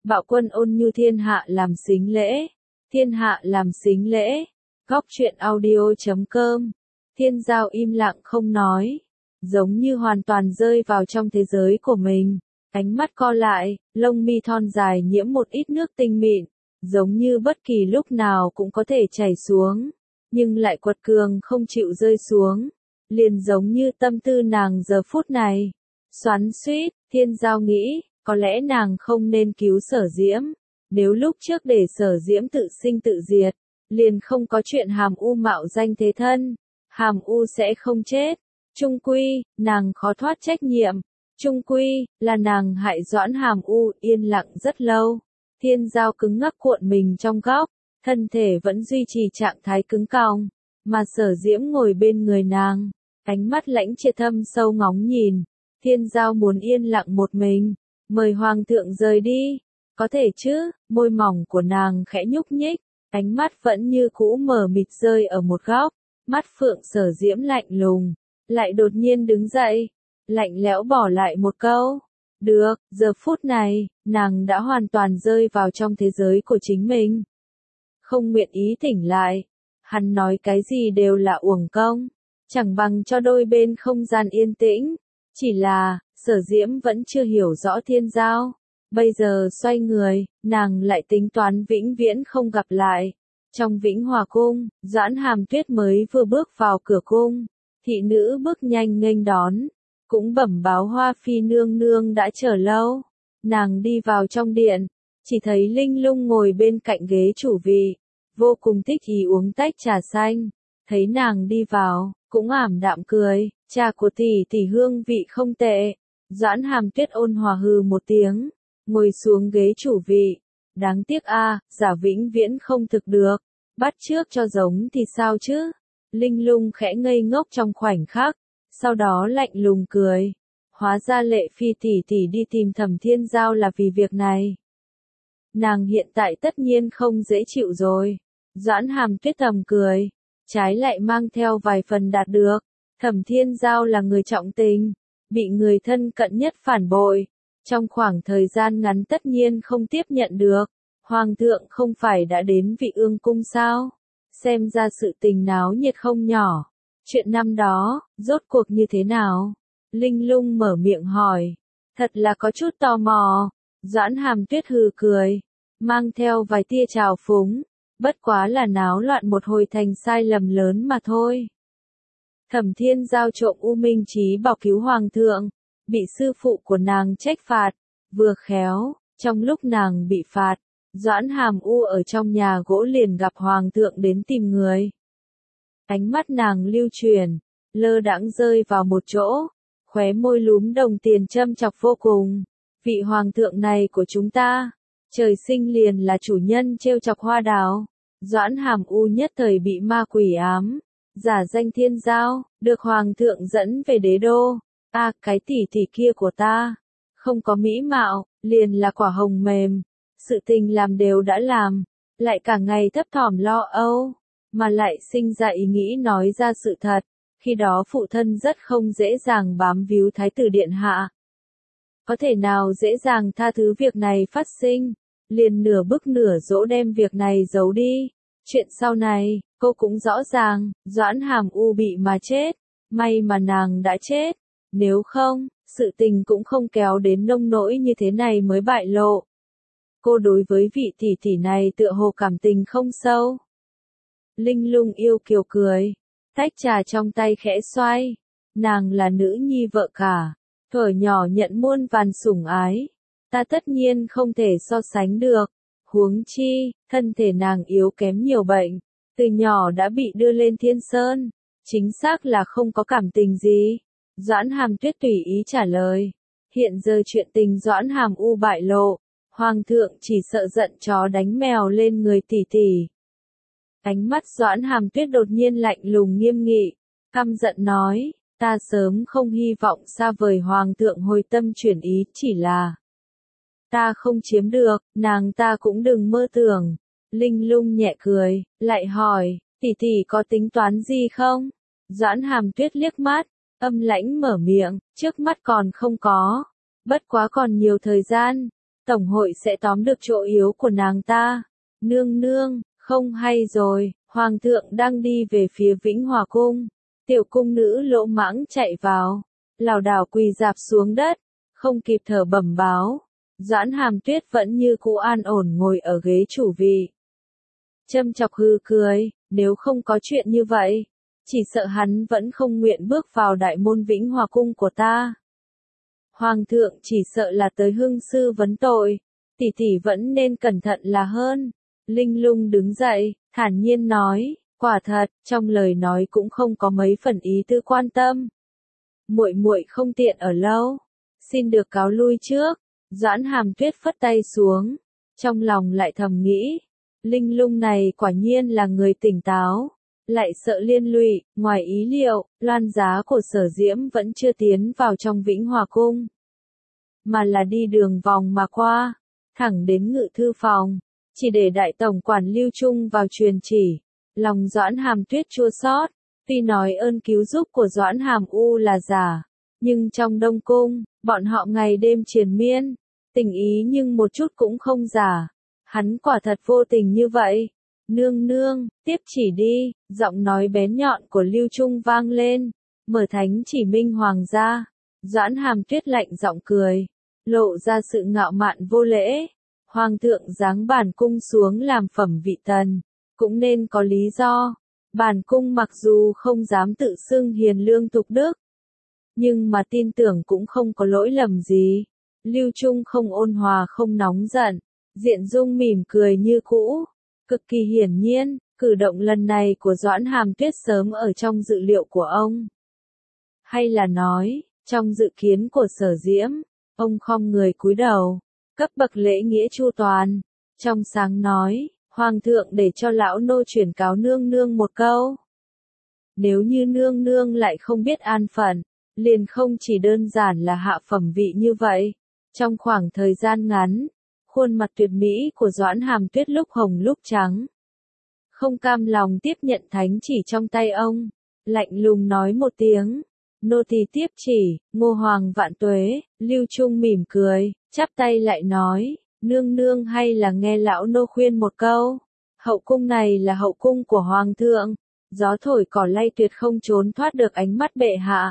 Bạo Quân ôn như thiên hạ làm xính lễ. Thiên hạ làm xính lễ. Góc truyện audio.com. Thiên Giao im lặng không nói, giống như hoàn toàn rơi vào trong thế giới của mình. Ánh mắt co lại, lông mi thon dài nhiễm một ít nước tinh mịn, giống như bất kỳ lúc nào cũng có thể chảy xuống, nhưng lại quật cường không chịu rơi xuống. Liền giống như tâm tư nàng giờ phút này. Xoắn xuýt, Thiên Giao nghĩ, có lẽ nàng không nên cứu Sở Diễm. Nếu lúc trước để Sở Diễm tự sinh tự diệt, liền không có chuyện Hàm U mạo danh thế thân. Hàm U sẽ không chết. Chung quy, nàng khó thoát trách nhiệm. Chung quy, là nàng hại Doãn Hàm U. Yên lặng rất lâu. Thiên Giao cứng ngắc cuộn mình trong góc, thân thể vẫn duy trì trạng thái cứng còng, mà Sở Diễm ngồi bên người nàng, ánh mắt lãnh triệt thâm sâu ngóng nhìn. Thiên Giao muốn yên lặng một mình, mời Hoàng thượng rời đi. Có thể chứ, môi mỏng của nàng khẽ nhúc nhích, ánh mắt vẫn như cũ mờ mịt rơi ở một góc. Mắt phượng Sở Diễm lạnh lùng, lại đột nhiên đứng dậy, lạnh lẽo bỏ lại một câu. Được, giờ phút này, nàng đã hoàn toàn rơi vào trong thế giới của chính mình. Không nguyện ý tỉnh lại, hắn nói cái gì đều là uổng công, chẳng bằng cho đôi bên không gian yên tĩnh. Chỉ là, Sở Diễm vẫn chưa hiểu rõ Thiên Giao. Bây giờ xoay người, nàng lại tính toán vĩnh viễn không gặp lại. Trong Vĩnh Hòa cung, Doãn Hàm Tuyết mới vừa bước vào cửa cung, thị nữ bước nhanh nghênh đón, cũng bẩm báo Hoa Phi nương nương đã chờ lâu. Nàng đi vào trong điện, chỉ thấy Linh Lung ngồi bên cạnh ghế chủ vị, vô cùng thích ý uống tách trà xanh. Thấy nàng đi vào, cũng ảm đạm cười, trà của tỷ hương vị không tệ. Doãn Hàm Tuyết ôn hòa hừ một tiếng, ngồi xuống ghế chủ vị. Đáng tiếc a, giả vĩnh viễn không thực được, bắt chước cho giống thì sao chứ? Linh Lung khẽ ngây ngốc trong khoảnh khắc, sau đó lạnh lùng cười. Hóa ra Lệ Phi tỷ đi tìm Thẩm Thiên Giao là vì việc này. Nàng hiện tại tất nhiên không dễ chịu rồi. Doãn Hàm Tuyết thầm cười, trái lại mang theo vài phần đạt được. Thẩm Thiên Giao là người trọng tình, bị người thân cận nhất phản bội. Trong khoảng thời gian ngắn tất nhiên không tiếp nhận được. Hoàng thượng không phải đã đến Vị Ương cung sao? Xem ra sự tình náo nhiệt không nhỏ. Chuyện năm đó, rốt cuộc như thế nào? Linh Lung mở miệng hỏi. Thật là có chút tò mò. Doãn Hàm Tuyết hừ cười, mang theo vài tia trào phúng. Bất quá là náo loạn một hồi thành sai lầm lớn mà thôi. Thẩm Thiên Giao trộm U Minh Chí bảo cứu Hoàng thượng, bị sư phụ của nàng trách phạt. Vừa khéo, trong lúc nàng bị phạt, Doãn Hàm U ở trong nhà gỗ liền gặp Hoàng thượng đến tìm người. Ánh mắt nàng lưu chuyển, lơ đãng rơi vào một chỗ, khóe môi lúm đồng tiền châm chọc vô cùng. Vị Hoàng thượng này của chúng ta, trời sinh liền là chủ nhân trêu chọc hoa đào. Doãn Hàm U nhất thời bị ma quỷ ám, giả danh Thiên Giao, được Hoàng thượng dẫn về đế đô. Cái tỷ kia của ta, không có mỹ mạo, liền là quả hồng mềm. Sự tình làm đều đã làm, lại cả ngày thấp thỏm lo âu, mà lại sinh ra ý nghĩ nói ra sự thật. Khi đó phụ thân rất không dễ dàng bám víu Thái tử điện hạ. Có thể nào dễ dàng tha thứ việc này phát sinh, liền nửa bức nửa dỗ đem việc này giấu đi. Chuyện sau này, cô cũng rõ ràng, Doãn Hàm U bị mà chết, may mà nàng đã chết, nếu không, sự tình cũng không kéo đến nông nỗi như thế này mới bại lộ. Cô đối với vị tỷ này tựa hồ cảm tình không sâu. Linh Lung yêu kiều cười, tách trà trong tay khẽ xoay. Nàng là nữ nhi vợ cả, thuở nhỏ nhận muôn vàn sủng ái. Ta tất nhiên không thể so sánh được. Huống chi, thân thể nàng yếu kém nhiều bệnh, từ nhỏ đã bị đưa lên Thiên Sơn. Chính xác là không có cảm tình gì. Doãn Hàm Tuyết tùy ý trả lời. Hiện giờ chuyện tình Doãn Hàm U bại lộ, Hoàng thượng chỉ sợ giận chó đánh mèo lên người tỷ. Ánh mắt Doãn Hàm Tuyết đột nhiên lạnh lùng nghiêm nghị, căm giận nói, ta sớm không hy vọng xa vời Hoàng thượng hồi tâm chuyển ý, chỉ là ta không chiếm được, nàng ta cũng đừng mơ tưởng. Linh Lung nhẹ cười, lại hỏi, tỷ có tính toán gì không? Doãn Hàm Tuyết liếc mắt, âm lãnh mở miệng, trước mắt còn không có, bất quá còn nhiều thời gian. Tổng hội sẽ tóm được chỗ yếu của nàng ta. Nương nương, không hay rồi, Hoàng thượng đang đi về phía Vĩnh Hòa Cung. Tiểu cung nữ Lỗ Mãng chạy vào, lảo đảo quỳ rạp xuống đất, không kịp thở bẩm báo. Doãn Hàm Tuyết vẫn như cũ an ổn ngồi ở ghế chủ vị. Châm chọc hư cười, nếu không có chuyện như vậy, chỉ sợ hắn vẫn không nguyện bước vào đại môn Vĩnh Hòa Cung của ta. Hoàng thượng chỉ sợ là tới hưng sư vấn tội, tỷ tỷ vẫn nên cẩn thận là hơn. Linh Lung đứng dậy, thản nhiên nói, quả thật, trong lời nói cũng không có mấy phần ý tư quan tâm. Muội muội không tiện ở lâu, xin được cáo lui trước. Doãn Hàm Tuyết phất tay xuống, trong lòng lại thầm nghĩ, Linh Lung này quả nhiên là người tỉnh táo, lại sợ liên lụy. Ngoài ý liệu, Loan Giá của Sở Diễm vẫn chưa tiến vào trong Vĩnh Hòa Cung, mà là đi đường vòng mà qua, thẳng đến ngự thư phòng, chỉ để đại tổng quản Lưu Trung vào truyền chỉ. Lòng Doãn Hàm Tuyết chua xót, tuy nói ơn cứu giúp của Doãn Hàm U là giả, nhưng trong Đông Cung, bọn họ ngày đêm triền miên, tình ý nhưng một chút cũng không giả. Hắn quả thật vô tình như vậy. Nương nương, tiếp chỉ đi, giọng nói bén nhọn của Lưu Trung vang lên, mở thánh chỉ minh hoàng gia. Doãn Hàm Tuyết lạnh giọng cười, lộ ra sự ngạo mạn vô lễ. Hoàng thượng giáng bản cung xuống làm phẩm vị tần, cũng nên có lý do. Bản cung mặc dù không dám tự xưng hiền lương tục đức, nhưng mà tin tưởng cũng không có lỗi lầm gì. Lưu Trung không ôn hòa không nóng giận, diện dung mỉm cười như cũ. Cực kỳ hiển nhiên, cử động lần này của Doãn Hàm Tuyết sớm ở trong dự liệu của ông. Hay là nói, trong dự kiến của Sở Diễm, ông khom người cúi đầu, cấp bậc lễ nghĩa chu toàn. Trong sáng nói, Hoàng thượng để cho lão nô chuyển cáo nương nương một câu. Nếu như nương nương lại không biết an phận, liền không chỉ đơn giản là hạ phẩm vị như vậy. Trong khoảng thời gian ngắn, khuôn mặt tuyệt mỹ của Doãn Hàm Tuyết lúc hồng lúc trắng. Không cam lòng tiếp nhận thánh chỉ trong tay ông, lạnh lùng nói một tiếng, nô tỳ tiếp chỉ. Ngô Hoàng vạn tuế. Lưu Trung mỉm cười, chắp tay lại nói, nương nương hay là nghe lão nô khuyên một câu. Hậu cung này là hậu cung của Hoàng thượng, gió thổi cỏ lay tuyệt không trốn thoát được ánh mắt bệ hạ.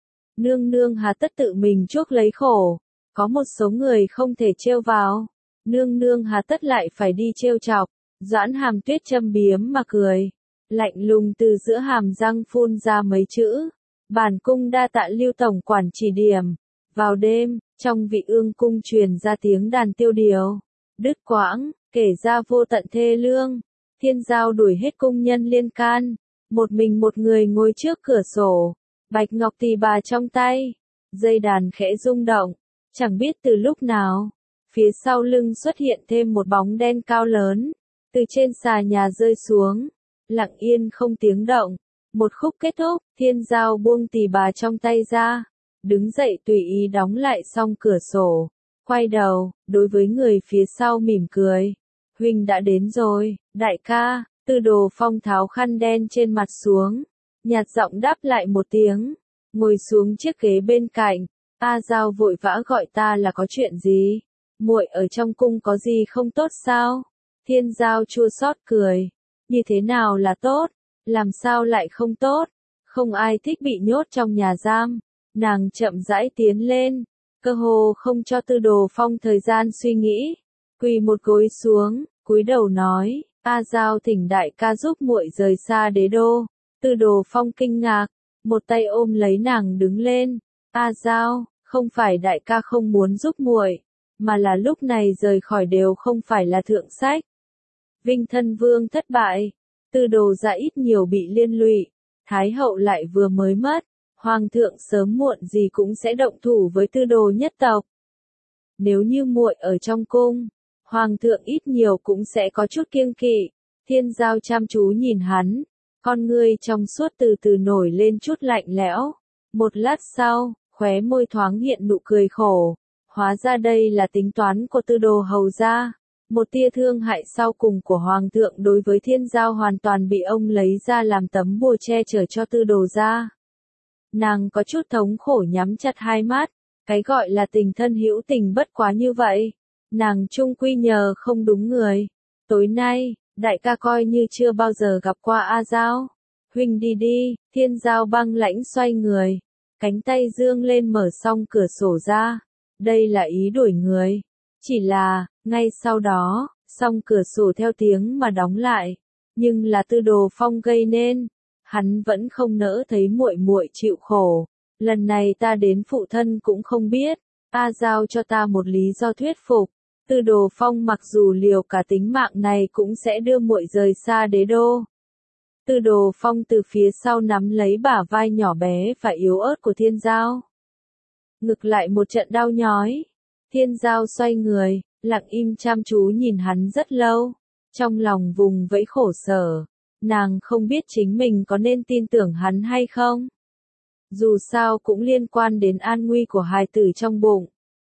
Nương nương hà tất tự mình chuốc lấy khổ, có một số người không thể trêu vào, nương nương hà tất lại phải đi trêu chọc. Doãn Hàm Tuyết châm biếm mà cười, lạnh lùng từ giữa hàm răng phun ra mấy chữ, bản cung đa tạ Lưu tổng quản chỉ điểm. Vào đêm, trong Vị Ương cung truyền ra tiếng đàn tiêu điều, đứt quãng, kể ra vô tận thê lương. Thiên Giao đuổi hết cung nhân liên can, một mình một người ngồi trước cửa sổ, bạch ngọc tỳ bà trong tay, dây đàn khẽ rung động, chẳng biết từ lúc nào, phía sau lưng xuất hiện thêm một bóng đen cao lớn, từ trên xà nhà rơi xuống, lặng yên không tiếng động. Một khúc kết thúc, Thiên Giao buông tỳ bà trong tay ra, đứng dậy tùy ý đóng lại xong cửa sổ, quay đầu, đối với người phía sau mỉm cười. Huynh đã đến rồi, đại ca. Tư Đồ Phong tháo khăn đen trên mặt xuống, nhạt giọng đáp lại một tiếng, ngồi xuống chiếc ghế bên cạnh. A Giao vội vã gọi ta là có chuyện gì? Muội ở trong cung có gì không tốt sao? Thiên Giao chua xót cười, như thế nào là tốt? Làm sao lại không tốt? Không ai thích bị nhốt trong nhà giam. Nàng chậm rãi tiến lên, cơ hồ không cho Tư Đồ Phong thời gian suy nghĩ, quỳ một gối xuống, cúi đầu nói, A Giao thỉnh đại ca giúp muội rời xa đế đô. Tư Đồ Phong kinh ngạc, một tay ôm lấy nàng đứng lên. A Giao, không phải đại ca không muốn giúp muội, mà là lúc này rời khỏi đều không phải là thượng sách. Vinh Thân Vương thất bại, Tư Đồ gia ít nhiều bị liên lụy, Thái hậu lại vừa mới mất, Hoàng thượng sớm muộn gì cũng sẽ động thủ với Tư Đồ nhất tộc. Nếu như muội ở trong cung, Hoàng thượng ít nhiều cũng sẽ có chút kiêng kỵ. Thiên Giao chăm chú nhìn hắn, con ngươi trong suốt từ từ nổi lên chút lạnh lẽo. Một lát sau, khóe môi thoáng hiện nụ cười khổ. Hóa ra đây là tính toán của Tư Đồ hầu gia. Một tia thương hại sau cùng của Hoàng thượng đối với Thiên Giao hoàn toàn bị ông lấy ra làm tấm bùa che chở cho Tư Đồ gia. Nàng có chút thống khổ nhắm chặt hai mắt, cái gọi là tình thân hữu tình bất quá như vậy. nàng chung quy nhờ không đúng người. Tối nay, đại ca coi như chưa bao giờ gặp qua A Giao. Huynh đi đi, Thiên Giao băng lãnh xoay người. Cánh tay dương lên mở xong cửa sổ ra. Đây là ý đuổi người. Chỉ là, ngay sau đó, song cửa sổ theo tiếng mà đóng lại. Nhưng là Tư Đồ Phong gây nên. Hắn vẫn không nỡ thấy muội muội chịu khổ. Lần này ta đến phụ thân cũng không biết. A Giao cho ta một lý do thuyết phục. Tư Đồ Phong mặc dù liều cả tính mạng này cũng sẽ đưa muội rời xa đế đô. Tư Đồ Phong từ phía sau nắm lấy bả vai nhỏ bé và yếu ớt của Thiên Giao. Ngực lại một trận đau nhói. Thiên Giao xoay người, lặng im chăm chú nhìn hắn rất lâu. Trong lòng vùng vẫy khổ sở. Nàng không biết chính mình có nên tin tưởng hắn hay không. Dù sao cũng liên quan đến an nguy của hài tử trong bụng.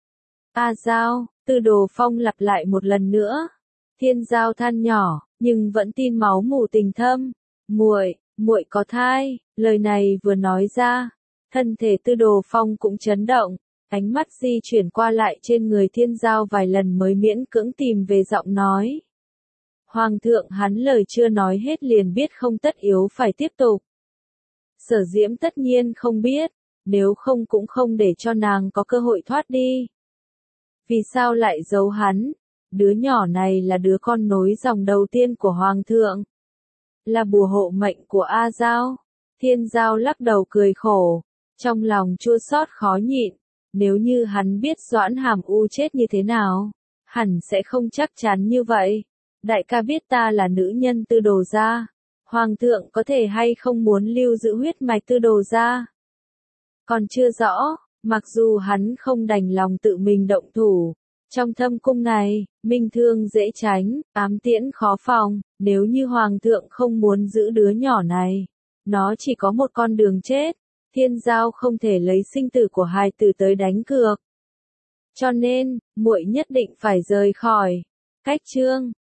A Giao, Tư Đồ Phong lặp lại một lần nữa. Thiên Giao than nhỏ, nhưng vẫn tin máu mủ tình thâm. Muội có thai. Lời này vừa nói ra, thân thể Tư Đồ Phong cũng chấn động. Ánh mắt di chuyển qua lại trên người Thiên Giao vài lần mới miễn cưỡng tìm về giọng nói. Hoàng thượng hắn lời chưa nói hết liền biết không tất yếu phải tiếp tục. Sở Diễm tất nhiên không biết, nếu không cũng không để cho nàng có cơ hội thoát đi. Vì sao lại giấu hắn? Đứa nhỏ này là đứa con nối dòng đầu tiên của Hoàng thượng. Là bùa hộ mệnh của A Giao. Thiên Giao lắc đầu cười khổ, trong lòng chua xót khó nhịn. Nếu như hắn biết Doãn Hàm U chết như thế nào, hẳn sẽ không chắc chắn như vậy. Đại ca biết ta là nữ nhân Tư Đồ gia. Hoàng thượng có thể hay không muốn lưu giữ huyết mạch Tư Đồ gia? Còn chưa rõ, mặc dù hắn không đành lòng tự mình động thủ. Trong thâm cung này, minh thương dễ tránh, ám tiễn khó phòng. Nếu như Hoàng thượng không muốn giữ đứa nhỏ này, nó chỉ có một con đường chết. Thiên Giao không thể lấy sinh tử của hài tử tới đánh cược. Cho nên, muội nhất định phải rời khỏi. Cách chương